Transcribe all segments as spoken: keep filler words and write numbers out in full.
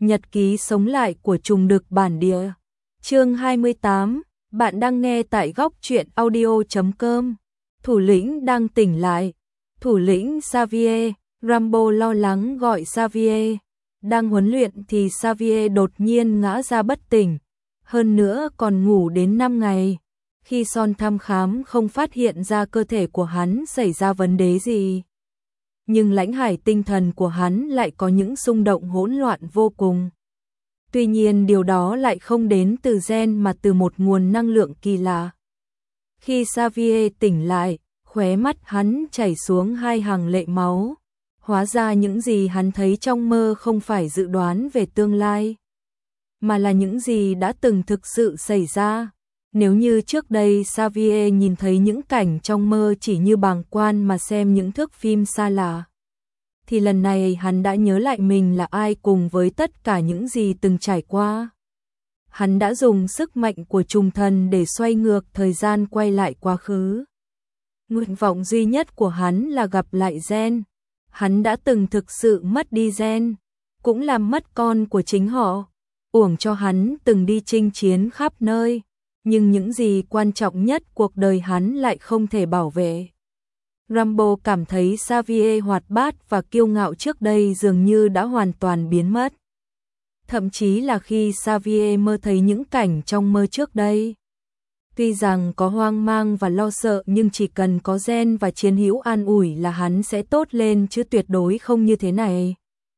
Nhật ký sống lại của trùng đực bản địa. Chương hai mươi tám, bạn đang nghe tại góc truyện audio chấm com. Thủ lĩnh đang tỉnh lại. Thủ lĩnh Xavier, Rambo lo lắng gọi Xavier. Đang huấn luyện thì Xavier đột nhiên ngã ra bất tỉnh, hơn nữa còn ngủ đến năm ngày. Khi Son thăm khám không phát hiện ra cơ thể của hắn xảy ra vấn đề gì. Nhưng lãnh hải tinh thần của hắn lại có những xung động hỗn loạn vô cùng. Tuy nhiên điều đó lại không đến từ gen mà từ một nguồn năng lượng kỳ lạ. Khi Xavier tỉnh lại, khóe mắt hắn chảy xuống hai hàng lệ máu. Hóa ra những gì hắn thấy trong mơ không phải dự đoán về tương lai, mà là những gì đã từng thực sự xảy ra. Nếu như trước đây Xavier nhìn thấy những cảnh trong mơ chỉ như bàng quan mà xem những thước phim xa lạ, thì lần này hắn đã nhớ lại mình là ai cùng với tất cả những gì từng trải qua. Hắn đã dùng sức mạnh của trùng thần để xoay ngược thời gian quay lại quá khứ. Nguyện vọng duy nhất của hắn là gặp lại gen. Hắn đã từng thực sự mất đi gen, cũng làm mất con của chính họ. Uổng cho hắn từng đi chinh chiến khắp nơi, nhưng những gì quan trọng nhất cuộc đời hắn lại không thể bảo vệ. Rambo cảm thấy Xavier hoạt bát và kiêu ngạo trước đây dường như đã hoàn toàn biến mất. Thậm chí là khi Xavier mơ thấy những cảnh trong mơ trước đây. Tuy rằng có hoang mang và lo sợ nhưng chỉ cần có gen và chiến hữu an ủi là hắn sẽ tốt lên chứ tuyệt đối không như thế này.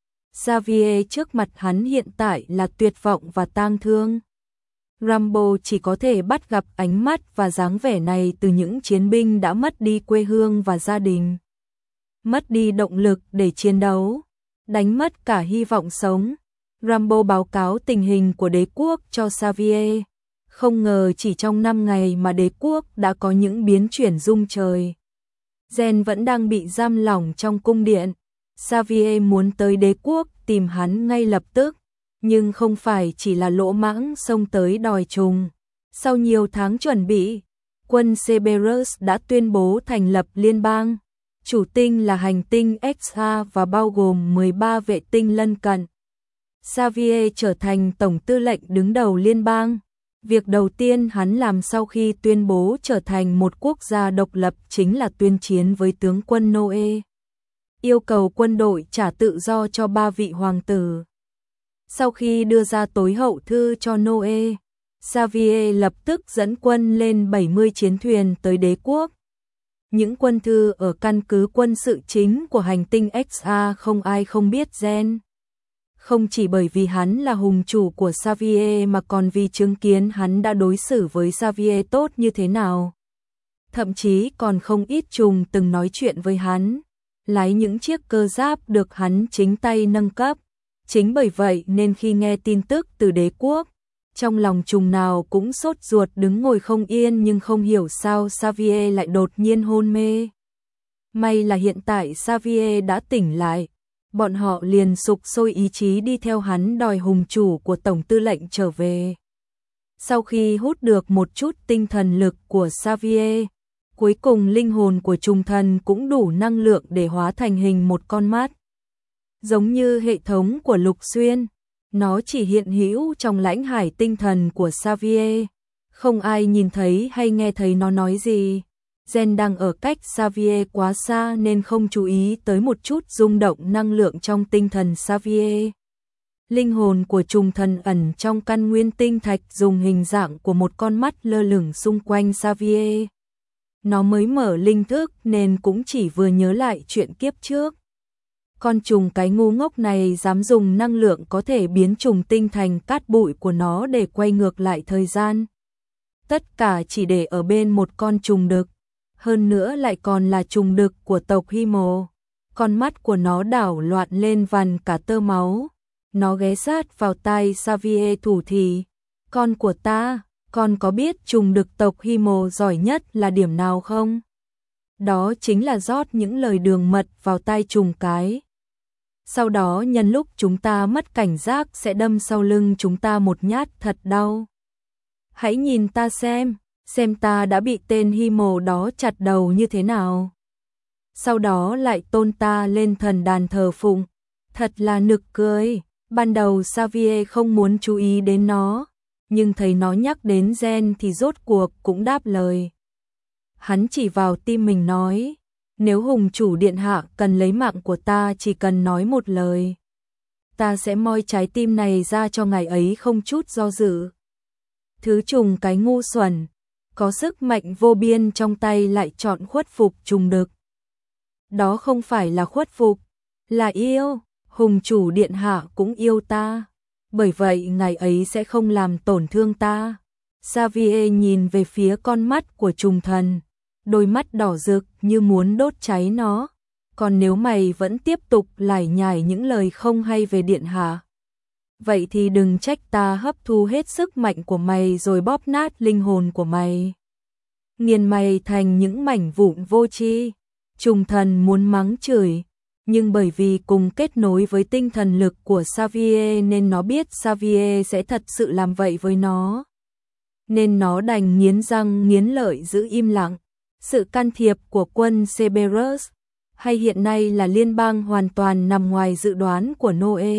Xavier trước mặt hắn hiện tại là tuyệt vọng và tang thương. Rambo chỉ có thể bắt gặp ánh mắt và dáng vẻ này từ những chiến binh đã mất đi quê hương và gia đình. Mất đi động lực để chiến đấu, đánh mất cả hy vọng sống. Rambo báo cáo tình hình của đế quốc cho Xavier. Không ngờ chỉ trong năm ngày mà đế quốc đã có những biến chuyển rung trời. Gen vẫn đang bị giam lỏng trong cung điện. Xavier muốn tới đế quốc tìm hắn ngay lập tức, nhưng không phải chỉ là lỗ mãng xông tới đòi trùng. Sau nhiều tháng chuẩn bị, quân Cerberus đã tuyên bố thành lập liên bang. Chủ tinh là hành tinh X A và bao gồm mười ba vệ tinh lân cận. Xavier trở thành tổng tư lệnh đứng đầu liên bang. Việc đầu tiên hắn làm sau khi tuyên bố trở thành một quốc gia độc lập chính là tuyên chiến với tướng quân Noe. Yêu cầu quân đội trả tự do cho ba vị hoàng tử. Sau khi đưa ra tối hậu thư cho Noe, Xavier lập tức dẫn quân lên bảy mươi chiến thuyền tới đế quốc. Những quân thư ở căn cứ quân sự chính của hành tinh X A không ai không biết gen. Không chỉ bởi vì hắn là hùng chủ của Xavier mà còn vì chứng kiến hắn đã đối xử với Xavier tốt như thế nào. Thậm chí còn không ít trùng từng nói chuyện với hắn, lái những chiếc cơ giáp được hắn chính tay nâng cấp. Chính bởi vậy nên khi nghe tin tức từ đế quốc, trong lòng trùng nào cũng sốt ruột đứng ngồi không yên, nhưng không hiểu sao Xavier lại đột nhiên hôn mê. May là hiện tại Xavier đã tỉnh lại. Bọn họ liền sục sôi ý chí đi theo hắn đòi hùng chủ của tổng tư lệnh trở về. Sau khi hút được một chút tinh thần lực của Xavier, cuối cùng linh hồn của trùng thần cũng đủ năng lượng để hóa thành hình một con mắt. Giống như hệ thống của Lục Xuyên, nó chỉ hiện hữu trong lãnh hải tinh thần của Xavier. Không ai nhìn thấy hay nghe thấy nó nói gì. Gen đang ở cách Xavier quá xa nên không chú ý tới một chút rung động năng lượng trong tinh thần Xavier. Linh hồn của trùng thần ẩn trong căn nguyên tinh thạch dùng hình dạng của một con mắt lơ lửng xung quanh Xavier. Nó mới mở linh thức nên cũng chỉ vừa nhớ lại chuyện kiếp trước. Con trùng cái ngu ngốc này dám dùng năng lượng có thể biến trùng tinh thành cát bụi của nó để quay ngược lại thời gian. Tất cả chỉ để ở bên một con trùng đực. Hơn nữa lại còn là trùng đực của tộc Himo. Con mắt của nó đảo loạn lên vằn cả tơ máu. Nó ghé sát vào tai Xavier thủ thỉ. Con của ta, con có biết trùng đực tộc Himo giỏi nhất là điểm nào không? Đó chính là rót những lời đường mật vào tai trùng cái. Sau đó nhân lúc chúng ta mất cảnh giác sẽ đâm sau lưng chúng ta một nhát thật đau. Hãy nhìn ta xem. Xem ta đã bị tên Himo đó chặt đầu như thế nào. Sau đó lại tôn ta lên thần đàn thờ phụng. Thật là nực cười. Ban đầu Xavier không muốn chú ý đến nó, nhưng thấy nó nhắc đến gen thì rốt cuộc cũng đáp lời. Hắn chỉ vào tim mình nói, nếu Hùng chủ điện hạ cần lấy mạng của ta chỉ cần nói một lời. Ta sẽ moi trái tim này ra cho ngài ấy không chút do dự. Thứ trùng cái ngu xuẩn, có sức mạnh vô biên trong tay lại chọn khuất phục trùng đực. Đó không phải là khuất phục, là yêu, Hùng chủ điện hạ cũng yêu ta. Bởi vậy ngài ấy sẽ không làm tổn thương ta. Xavier nhìn về phía con mắt của trùng thần, đôi mắt đỏ rực như muốn đốt cháy nó. Còn nếu mày vẫn tiếp tục lải nhải những lời không hay về điện hạ, vậy thì đừng trách ta hấp thu hết sức mạnh của mày rồi bóp nát linh hồn của mày, nghiền mày thành những mảnh vụn vô tri. Trùng thần muốn mắng chửi, nhưng bởi vì cùng kết nối với tinh thần lực của Xavier nên nó biết Xavier sẽ thật sự làm vậy với nó. Nên nó đành nghiến răng nghiến lợi giữ im lặng. Sự can thiệp của quân Cerberus, hay hiện nay là liên bang, hoàn toàn nằm ngoài dự đoán của Noe.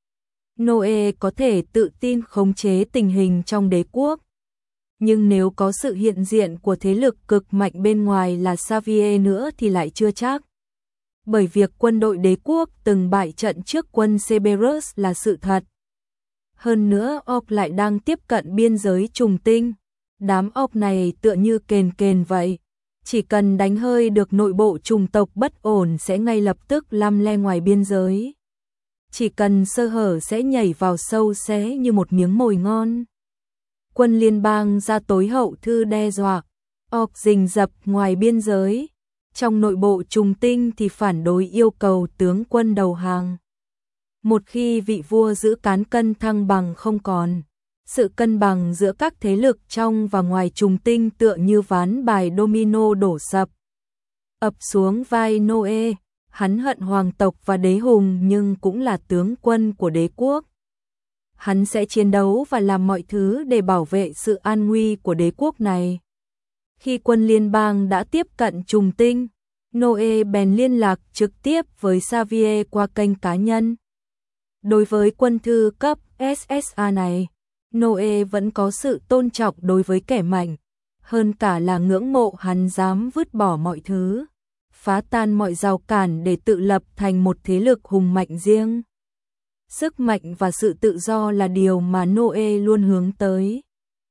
Noe có thể tự tin khống chế tình hình trong đế quốc. Nhưng nếu có sự hiện diện của thế lực cực mạnh bên ngoài là Xavier nữa thì lại chưa chắc. Bởi việc quân đội đế quốc từng bại trận trước quân Cerberus là sự thật. Hơn nữa Orc lại đang tiếp cận biên giới trùng tinh. Đám Orc này tựa như kền kền vậy. Chỉ cần đánh hơi được nội bộ trùng tộc bất ổn sẽ ngay lập tức lăm le ngoài biên giới. Chỉ cần sơ hở sẽ nhảy vào sâu xé như một miếng mồi ngon. Quân liên bang ra tối hậu thư đe dọa, Orc rình rập ngoài biên giới. Trong nội bộ trùng tinh thì phản đối yêu cầu tướng quân đầu hàng. Một khi vị vua giữ cán cân thăng bằng không còn, sự cân bằng giữa các thế lực trong và ngoài trùng tinh tựa như ván bài domino đổ sập. Ập xuống vai Noe, hắn hận hoàng tộc và đế hùng nhưng cũng là tướng quân của đế quốc. Hắn sẽ chiến đấu và làm mọi thứ để bảo vệ sự an nguy của đế quốc này. Khi quân liên bang đã tiếp cận trùng tinh, Noe bèn liên lạc trực tiếp với Xavier qua kênh cá nhân. Đối với quân thư cấp ét ét a này, Noe vẫn có sự tôn trọng đối với kẻ mạnh, hơn cả là ngưỡng mộ hắn dám vứt bỏ mọi thứ, phá tan mọi rào cản để tự lập thành một thế lực hùng mạnh riêng. Sức mạnh và sự tự do là điều mà Noe luôn hướng tới.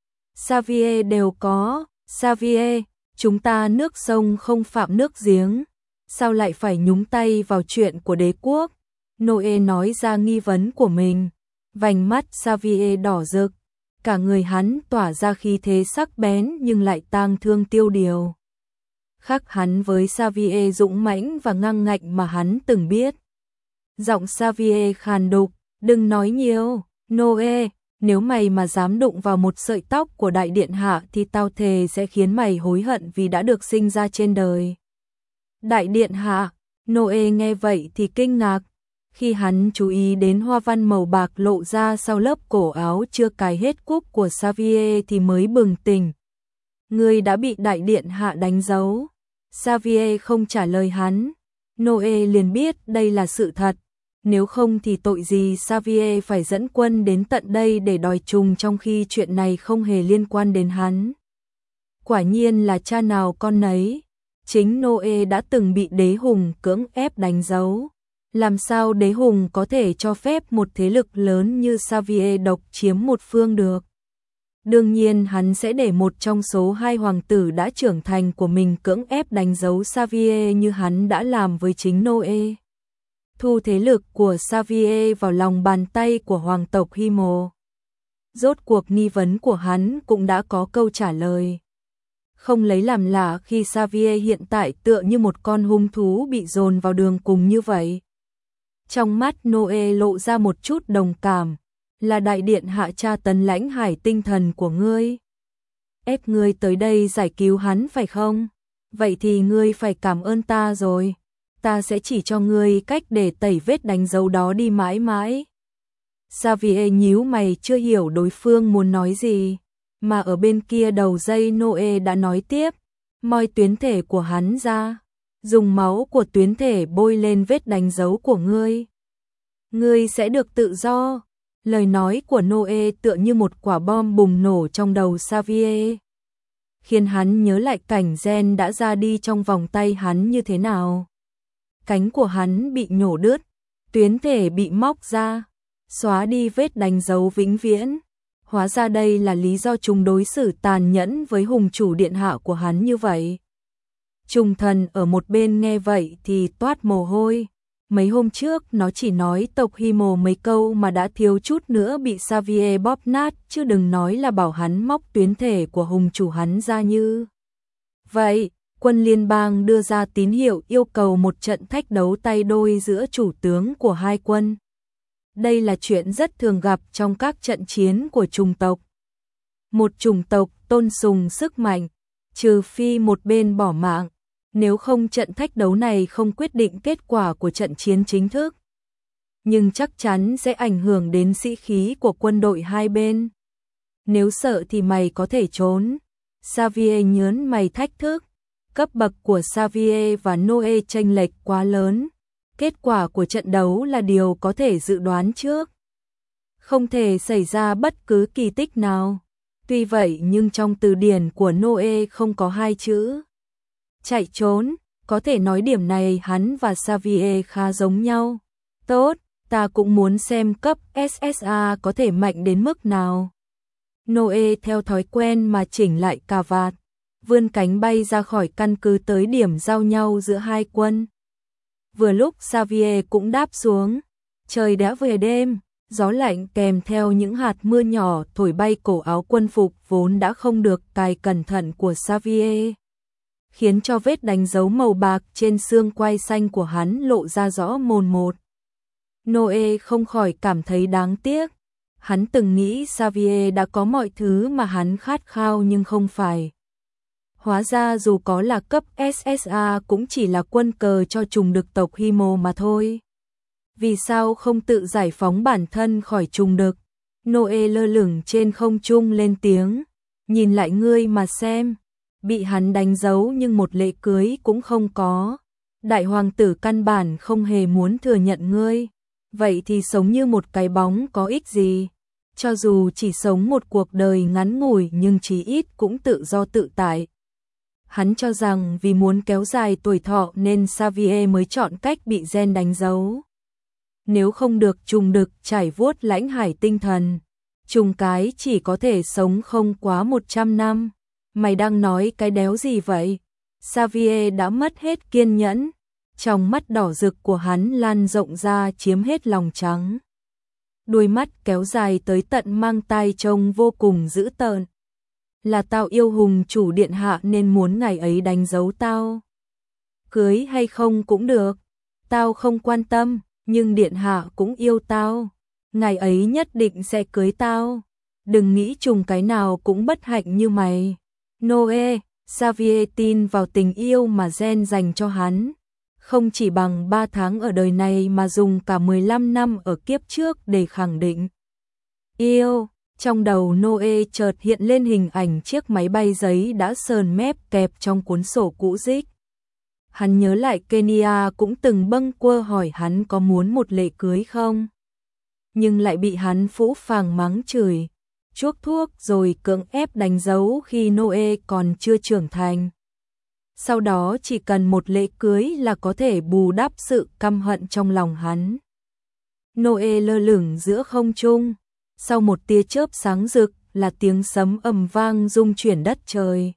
Xavier đều có. Xavier, chúng ta nước sông không phạm nước giếng, sao lại phải nhúng tay vào chuyện của đế quốc? Noe nói ra nghi vấn của mình. Vành mắt Xavier đỏ rực, cả người hắn tỏa ra khí thế sắc bén nhưng lại tang thương tiêu điều. Khác hắn với Xavier dũng mãnh và ngang ngạnh mà hắn từng biết. Giọng Xavier khàn đục, đừng nói nhiều, Noe, nếu mày mà dám đụng vào một sợi tóc của đại điện hạ thì tao thề sẽ khiến mày hối hận vì đã được sinh ra trên đời. Đại điện hạ, Noe nghe vậy thì kinh ngạc. Khi hắn chú ý đến hoa văn màu bạc lộ ra sau lớp cổ áo chưa cài hết cúc của Xavier thì mới bừng tỉnh. Ngươi đã bị đại điện hạ đánh dấu. Xavier không trả lời hắn. Noe liền biết đây là sự thật. Nếu không thì tội gì Xavier phải dẫn quân đến tận đây để đòi trùng trong khi chuyện này không hề liên quan đến hắn. Quả nhiên là cha nào con nấy. Chính Noe đã từng bị đế hùng cưỡng ép đánh dấu. Làm sao đế hùng có thể cho phép một thế lực lớn như Xavier độc chiếm một phương được? Đương nhiên hắn sẽ để một trong số hai hoàng tử đã trưởng thành của mình cưỡng ép đánh dấu Xavier như hắn đã làm với chính Noe. Thu thế lực của Xavier vào lòng bàn tay của hoàng tộc Himo. Rốt cuộc nghi vấn của hắn cũng đã có câu trả lời. Không lấy làm lạ khi Xavier hiện tại tựa như một con hung thú bị dồn vào đường cùng như vậy. Trong mắt Noe lộ ra một chút đồng cảm, là đại điện hạ tra tấn lãnh hải tinh thần của ngươi. Ép ngươi tới đây giải cứu hắn phải không? Vậy thì ngươi phải cảm ơn ta rồi. Ta sẽ chỉ cho ngươi cách để tẩy vết đánh dấu đó đi mãi mãi. Xavier nhíu mày chưa hiểu đối phương muốn nói gì, mà ở bên kia đầu dây Noe đã nói tiếp, moi tuyến thể của hắn ra, dùng máu của tuyến thể bôi lên vết đánh dấu của ngươi. Ngươi sẽ được tự do. Lời nói của Noe tựa như một quả bom bùng nổ trong đầu Xavier, khiến hắn nhớ lại cảnh Gen đã ra đi trong vòng tay hắn như thế nào. Cánh của hắn bị nhổ đứt, tuyến thể bị móc ra, xóa đi vết đánh dấu vĩnh viễn. Hóa ra đây là lý do chúng đối xử tàn nhẫn với hùng chủ điện hạ của hắn như vậy. Trùng thần ở một bên nghe vậy thì toát mồ hôi. Mấy hôm trước nó chỉ nói tộc Himo mấy câu mà đã thiếu chút nữa bị Xavier bóp nát, chứ đừng nói là bảo hắn móc tuyến thể của hùng chủ hắn ra như vậy. Quân liên bang đưa ra tín hiệu yêu cầu một trận thách đấu tay đôi giữa chủ tướng của hai quân. Đây là chuyện rất thường gặp trong các trận chiến của chủng tộc. Một chủng tộc tôn sùng sức mạnh, trừ phi một bên bỏ mạng, nếu không trận thách đấu này không quyết định kết quả của trận chiến chính thức, nhưng chắc chắn sẽ ảnh hưởng đến sĩ khí của quân đội hai bên. Nếu sợ thì mày có thể trốn. Xavier nhớn mày thách thức. Cấp bậc của Xavier và Noe chênh lệch quá lớn. Kết quả của trận đấu là điều có thể dự đoán trước. Không thể xảy ra bất cứ kỳ tích nào. Tuy vậy nhưng trong từ điển của Noe không có hai chữ chạy trốn, có thể nói điểm này hắn và Xavier khá giống nhau. Tốt, ta cũng muốn xem cấp ét ét a có thể mạnh đến mức nào. Noe theo thói quen mà chỉnh lại cà vạt, vươn cánh bay ra khỏi căn cứ tới điểm giao nhau giữa hai quân. Vừa lúc Xavier cũng đáp xuống, trời đã về đêm, gió lạnh kèm theo những hạt mưa nhỏ thổi bay cổ áo quân phục vốn đã không được cài cẩn thận của Xavier, khiến cho vết đánh dấu màu bạc trên xương quai xanh của hắn lộ ra rõ mồn một. Noe không khỏi cảm thấy đáng tiếc. Hắn từng nghĩ Xavier đã có mọi thứ mà hắn khát khao nhưng không phải. Hóa ra dù có là cấp ét ét a cũng chỉ là quân cờ cho trùng đực tộc Himo mà thôi. Vì sao không tự giải phóng bản thân khỏi trùng đực? Noe lơ lửng trên không trung lên tiếng. Nhìn lại ngươi mà xem. Bị hắn đánh dấu nhưng một lễ cưới cũng không có. Đại hoàng tử căn bản không hề muốn thừa nhận ngươi. Vậy thì sống như một cái bóng có ích gì? Cho dù chỉ sống một cuộc đời ngắn ngủi nhưng chí ít cũng tự do tự tại. Hắn cho rằng vì muốn kéo dài tuổi thọ nên Xavier mới chọn cách bị Gen đánh dấu. Nếu không được trùng đực trải vuốt lãnh hải tinh thần, trùng cái chỉ có thể sống không quá một trăm năm. Mày đang nói cái đéo gì vậy? Xavier đã mất hết kiên nhẫn. Trong mắt đỏ rực của hắn lan rộng ra chiếm hết lòng trắng. Đuôi mắt kéo dài tới tận mang tai trông vô cùng dữ tợn. Là tao yêu hùng chủ điện hạ nên muốn ngày ấy đánh dấu tao. Cưới hay không cũng được. Tao không quan tâm, nhưng điện hạ cũng yêu tao. Ngày ấy nhất định sẽ cưới tao. Đừng nghĩ trùng cái nào cũng bất hạnh như mày. Noe, Xavier tin vào tình yêu mà Gen dành cho hắn. Không chỉ bằng ba tháng ở đời này mà dùng cả mười lăm năm ở kiếp trước để khẳng định. Yêu, trong đầu Noe chợt hiện lên hình ảnh chiếc máy bay giấy đã sờn mép kẹp trong cuốn sổ cũ rích. Hắn nhớ lại Kenya cũng từng bâng quơ hỏi hắn có muốn một lễ cưới không. Nhưng lại bị hắn phũ phàng mắng chửi, chuốc thuốc rồi cưỡng ép đánh dấu khi Noe còn chưa trưởng thành. Sau đó chỉ cần một lễ cưới là có thể bù đắp sự căm hận trong lòng hắn. Noe lơ lửng giữa không trung, sau một tia chớp sáng rực là tiếng sấm ầm vang rung chuyển đất trời.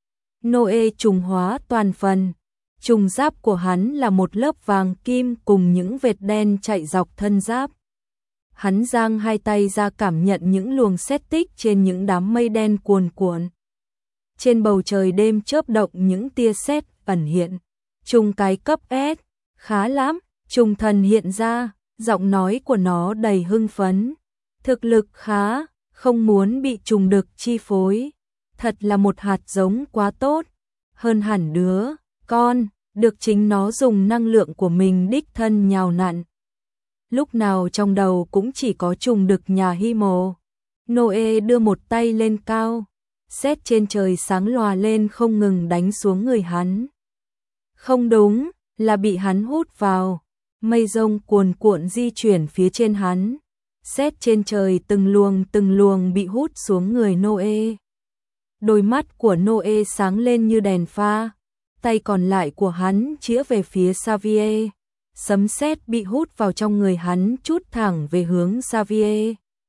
Noe trùng hóa toàn phần, trùng giáp của hắn là một lớp vàng kim cùng những vệt đen chạy dọc thân giáp. Hắn giang hai tay ra cảm nhận những luồng sét tích trên những đám mây đen cuồn cuộn. Trên bầu trời đêm chớp động những tia sét ẩn hiện. Trùng cái cấp S, khá lắm, trùng thần hiện ra, giọng nói của nó đầy hưng phấn. Thực lực khá, không muốn bị trùng đực chi phối. Thật là một hạt giống quá tốt, hơn hẳn đứa con, được chính nó dùng năng lượng của mình đích thân nhào nặn. Lúc nào trong đầu cũng chỉ có trùng đực nhà Himo. Noe đưa một tay lên cao. Sét trên trời sáng lòa lên không ngừng đánh xuống người hắn. Không đúng, là bị hắn hút vào. Mây rông cuồn cuộn di chuyển phía trên hắn. Sét trên trời từng luồng từng luồng bị hút xuống người Noe. Đôi mắt của Noe sáng lên như đèn pha. Tay còn lại của hắn chĩa về phía Xavier. Sấm sét bị hút vào trong người hắn chút thẳng về hướng Xavier.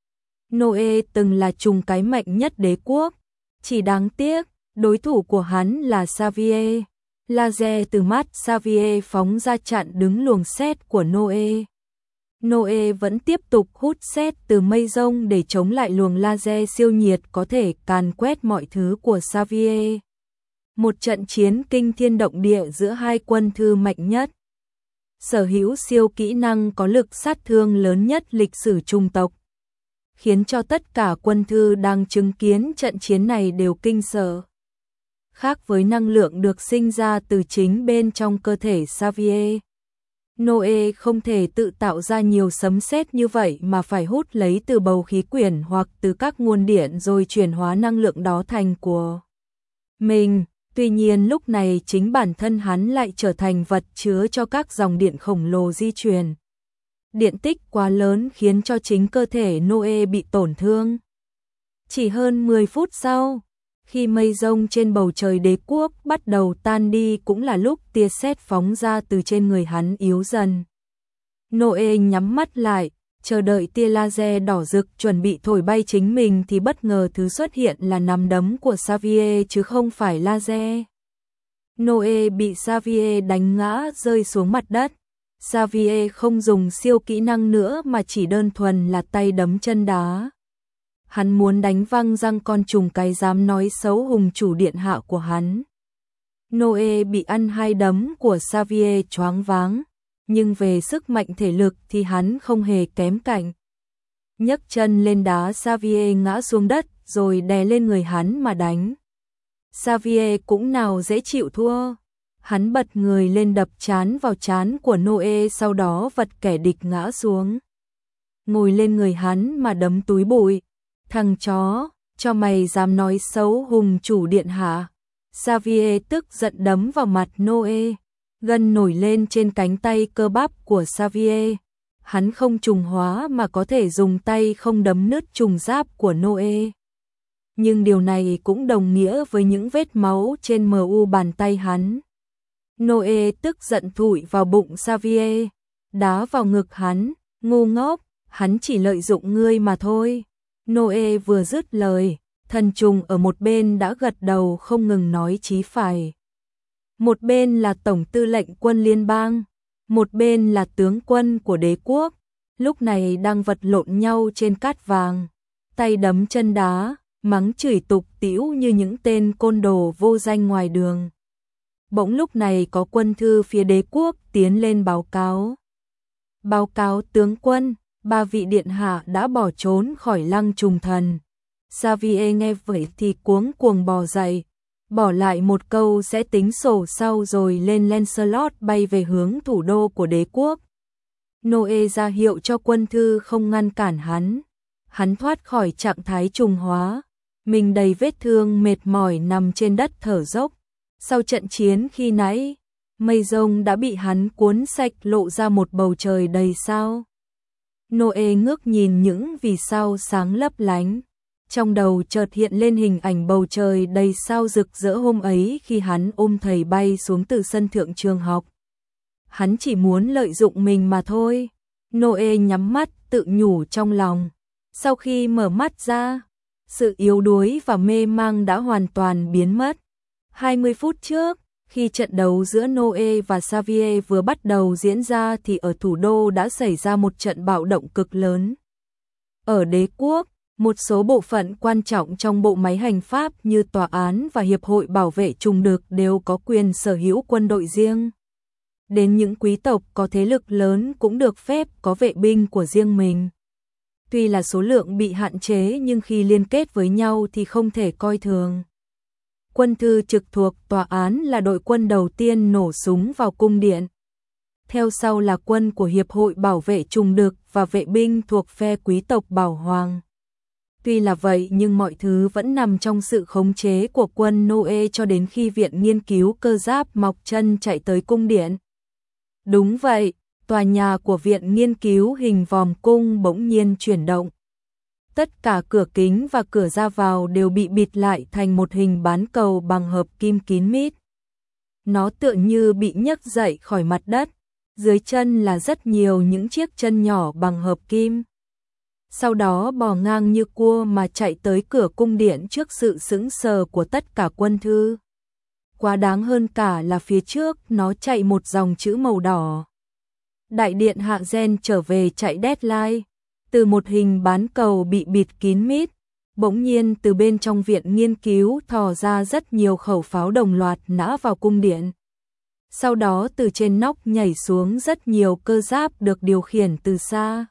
Noe từng là trùng cái mạnh nhất đế quốc. Chỉ đáng tiếc, đối thủ của hắn là Xavier. Laser từ mắt Xavier phóng ra chặn đứng luồng sét của Noe. Noe vẫn tiếp tục hút sét từ mây rông để chống lại luồng laser siêu nhiệt có thể càn quét mọi thứ của Xavier. Một trận chiến kinh thiên động địa giữa hai quân thư mạnh nhất. Sở hữu siêu kỹ năng có lực sát thương lớn nhất lịch sử trung tộc. Khiến cho tất cả quân thư đang chứng kiến trận chiến này đều kinh sợ. Khác với năng lượng được sinh ra từ chính bên trong cơ thể Xavier. Noe không thể tự tạo ra nhiều sấm sét như vậy mà phải hút lấy từ bầu khí quyển hoặc từ các nguồn điện rồi chuyển hóa năng lượng đó thành của mình. Tuy nhiên lúc này chính bản thân hắn lại trở thành vật chứa cho các dòng điện khổng lồ di chuyển. Điện tích quá lớn khiến cho chính cơ thể Noe bị tổn thương. Chỉ hơn mười phút sau, khi mây rông trên bầu trời đế quốc bắt đầu tan đi cũng là lúc tia sét phóng ra từ trên người hắn yếu dần. Noe nhắm mắt lại, chờ đợi tia laser đỏ rực chuẩn bị thổi bay chính mình thì bất ngờ thứ xuất hiện là nắm đấm của Xavier chứ không phải laser. Noe bị Xavier đánh ngã rơi xuống mặt đất. Xavier không dùng siêu kỹ năng nữa mà chỉ đơn thuần là tay đấm chân đá. Hắn muốn đánh văng răng con trùng cái dám nói xấu hùng chủ điện hạ của hắn. Noe bị ăn hai đấm của Xavier choáng váng, nhưng về sức mạnh thể lực thì hắn không hề kém cạnh. Nhấc chân lên đá Xavier ngã xuống đất rồi đè lên người hắn mà đánh. Xavier cũng nào dễ chịu thua. Hắn bật người lên đập trán vào trán của Noe sau đó vật kẻ địch ngã xuống. Ngồi lên người hắn mà đấm túi bụi. Thằng chó, cho mày dám nói xấu hùng chủ điện hạ. Xavier tức giận đấm vào mặt Noe. Gân nổi lên trên cánh tay cơ bắp của Xavier. Hắn không trùng hóa mà có thể dùng tay không đấm nứt trùng giáp của Noe. Nhưng điều này cũng đồng nghĩa với những vết máu trên em u bàn tay hắn. Noe tức giận thụi vào bụng Xavier, đá vào ngực hắn, ngu ngốc, hắn chỉ lợi dụng ngươi mà thôi. Noe vừa dứt lời, thần trùng ở một bên đã gật đầu không ngừng nói chí phải. Một bên là tổng tư lệnh quân liên bang, một bên là tướng quân của đế quốc, lúc này đang vật lộn nhau trên cát vàng, tay đấm chân đá, mắng chửi tục tĩu như những tên côn đồ vô danh ngoài đường. Bỗng lúc này có quân thư phía đế quốc tiến lên báo cáo. Báo cáo tướng quân, ba vị điện hạ đã bỏ trốn khỏi lăng trùng thần. Xavier nghe vậy thì cuống cuồng bò dậy, bỏ lại một câu sẽ tính sổ sau rồi lên Lancelot bay về hướng thủ đô của đế quốc. Noe ra hiệu cho quân thư không ngăn cản hắn. Hắn thoát khỏi trạng thái trùng hóa, mình đầy vết thương mệt mỏi nằm trên đất thở dốc. Sau trận chiến khi nãy, mây rông đã bị hắn cuốn sạch lộ ra một bầu trời đầy sao. Noe ngước nhìn những vì sao sáng lấp lánh. Trong đầu chợt hiện lên hình ảnh bầu trời đầy sao rực rỡ hôm ấy khi hắn ôm thầy bay xuống từ sân thượng trường học. Hắn chỉ muốn lợi dụng mình mà thôi. Noe nhắm mắt tự nhủ trong lòng. Sau khi mở mắt ra, sự yếu đuối và mê mang đã hoàn toàn biến mất. hai mươi phút trước, khi trận đấu giữa Noe và Xavier vừa bắt đầu diễn ra thì ở thủ đô đã xảy ra một trận bạo động cực lớn. Ở đế quốc, một số bộ phận quan trọng trong bộ máy hành pháp như tòa án và hiệp hội bảo vệ trùng đực đều có quyền sở hữu quân đội riêng. Đến những quý tộc có thế lực lớn cũng được phép có vệ binh của riêng mình. Tuy là số lượng bị hạn chế nhưng khi liên kết với nhau thì không thể coi thường. Quân thư trực thuộc tòa án là đội quân đầu tiên nổ súng vào cung điện. Theo sau là quân của hiệp hội bảo vệ trùng đực và vệ binh thuộc phe quý tộc Bảo Hoàng. Tuy là vậy nhưng mọi thứ vẫn nằm trong sự khống chế của quân Noe cho đến khi viện nghiên cứu cơ giáp mọc chân chạy tới cung điện. Đúng vậy, tòa nhà của viện nghiên cứu hình vòm cung bỗng nhiên chuyển động. Tất cả cửa kính và cửa ra vào đều bị bịt lại thành một hình bán cầu bằng hợp kim kín mít. Nó tựa như bị nhấc dậy khỏi mặt đất, dưới chân là rất nhiều những chiếc chân nhỏ bằng hợp kim. Sau đó bò ngang như cua mà chạy tới cửa cung điện trước sự sững sờ của tất cả quân thư. Quá đáng hơn cả là phía trước nó chạy một dòng chữ màu đỏ. Đại điện hạ Gen trở về chạy deadline. Từ một hình bán cầu bị bịt kín mít, bỗng nhiên từ bên trong viện nghiên cứu thò ra rất nhiều khẩu pháo đồng loạt nã vào cung điện. Sau đó từ trên nóc nhảy xuống rất nhiều cơ giáp được điều khiển từ xa.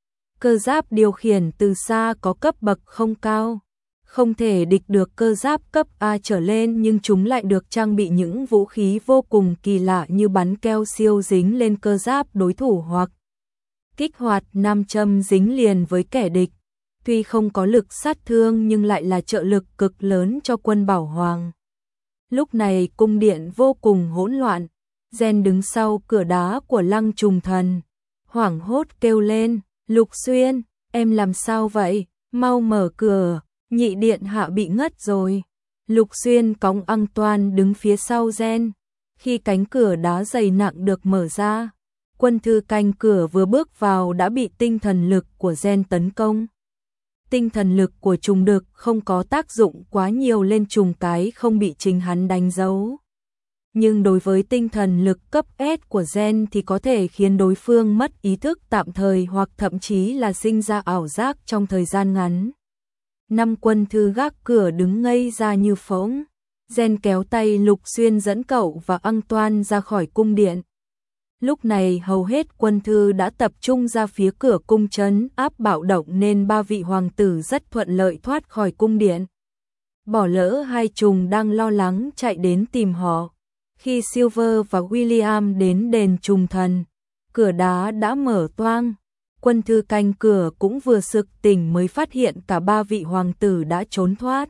Cơ giáp điều khiển từ xa có cấp bậc không cao, không thể địch được cơ giáp cấp A trở lên, nhưng chúng lại được trang bị những vũ khí vô cùng kỳ lạ như bắn keo siêu dính lên cơ giáp đối thủ hoặc kích hoạt nam châm dính liền với kẻ địch. Tuy không có lực sát thương nhưng lại là trợ lực cực lớn cho quân bảo hoàng. Lúc này cung điện vô cùng hỗn loạn. Gen đứng sau cửa đá của Lăng Trùng Thần, hoảng hốt kêu lên, Lục Xuyên, em làm sao vậy? Mau mở cửa, nhị điện hạ bị ngất rồi. Lục Xuyên cõng Antoine đứng phía sau Gen. Khi cánh cửa đá dày nặng được mở ra, quân thư canh cửa vừa bước vào đã bị tinh thần lực của Gen tấn công. Tinh thần lực của trùng đực không có tác dụng quá nhiều lên trùng cái không bị chính hắn đánh dấu. Nhưng đối với tinh thần lực cấp S của Gen thì có thể khiến đối phương mất ý thức tạm thời hoặc thậm chí là sinh ra ảo giác trong thời gian ngắn. Năm quân thư gác cửa đứng ngây ra như phỗng. Gen kéo tay Lục Xuyên dẫn cậu và Antoine ra khỏi cung điện. Lúc này hầu hết quân thư đã tập trung ra phía cửa cung trấn áp bạo động nên ba vị hoàng tử rất thuận lợi thoát khỏi cung điện. Bỏ lỡ hai trùng đang lo lắng chạy đến tìm họ. Khi Silver và William đến đền trùng thần, cửa đá đã mở toang. Quân thư canh cửa cũng vừa sực tỉnh mới phát hiện cả ba vị hoàng tử đã trốn thoát.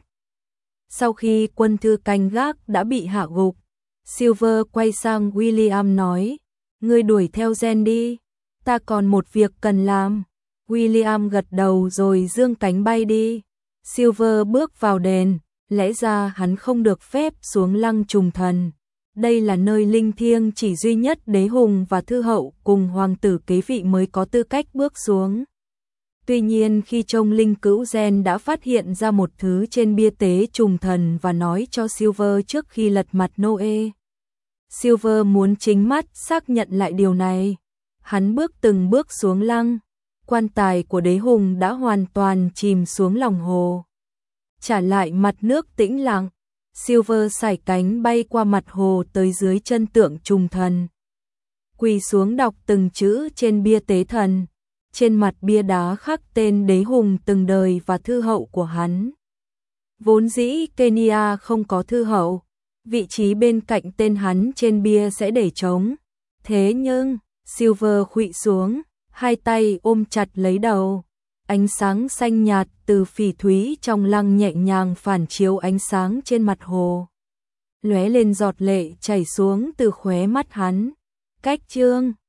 Sau khi quân thư canh gác đã bị hạ gục, Silver quay sang William nói, ngươi đuổi theo Gen đi, ta còn một việc cần làm. William gật đầu rồi giương cánh bay đi. Silver bước vào đền, lẽ ra hắn không được phép xuống Lăng Trùng Thần. Đây là nơi linh thiêng chỉ duy nhất đế hùng và thư hậu cùng hoàng tử kế vị mới có tư cách bước xuống. Tuy nhiên khi trông linh cữu Gen đã phát hiện ra một thứ trên bia tế trùng thần và nói cho Silver trước khi lật mặt Noe. Silver muốn chính mắt xác nhận lại điều này. Hắn bước từng bước xuống lăng. Quan tài của đế hùng đã hoàn toàn chìm xuống lòng hồ. Trả lại mặt nước tĩnh lặng. Silver sải cánh bay qua mặt hồ tới dưới chân tượng trùng thần. Quỳ xuống đọc từng chữ trên bia tế thần. Trên mặt bia đá khắc tên đế hùng từng đời và thư hậu của hắn. Vốn dĩ Kenya không có thư hậu. Vị trí bên cạnh tên hắn trên bia sẽ để trống. Thế nhưng, Silver khuỵu xuống, hai tay ôm chặt lấy đầu. Ánh sáng xanh nhạt từ phỉ thúy trong lăng nhẹ nhàng phản chiếu ánh sáng trên mặt hồ. Lóe lên giọt lệ chảy xuống từ khóe mắt hắn. Cách chương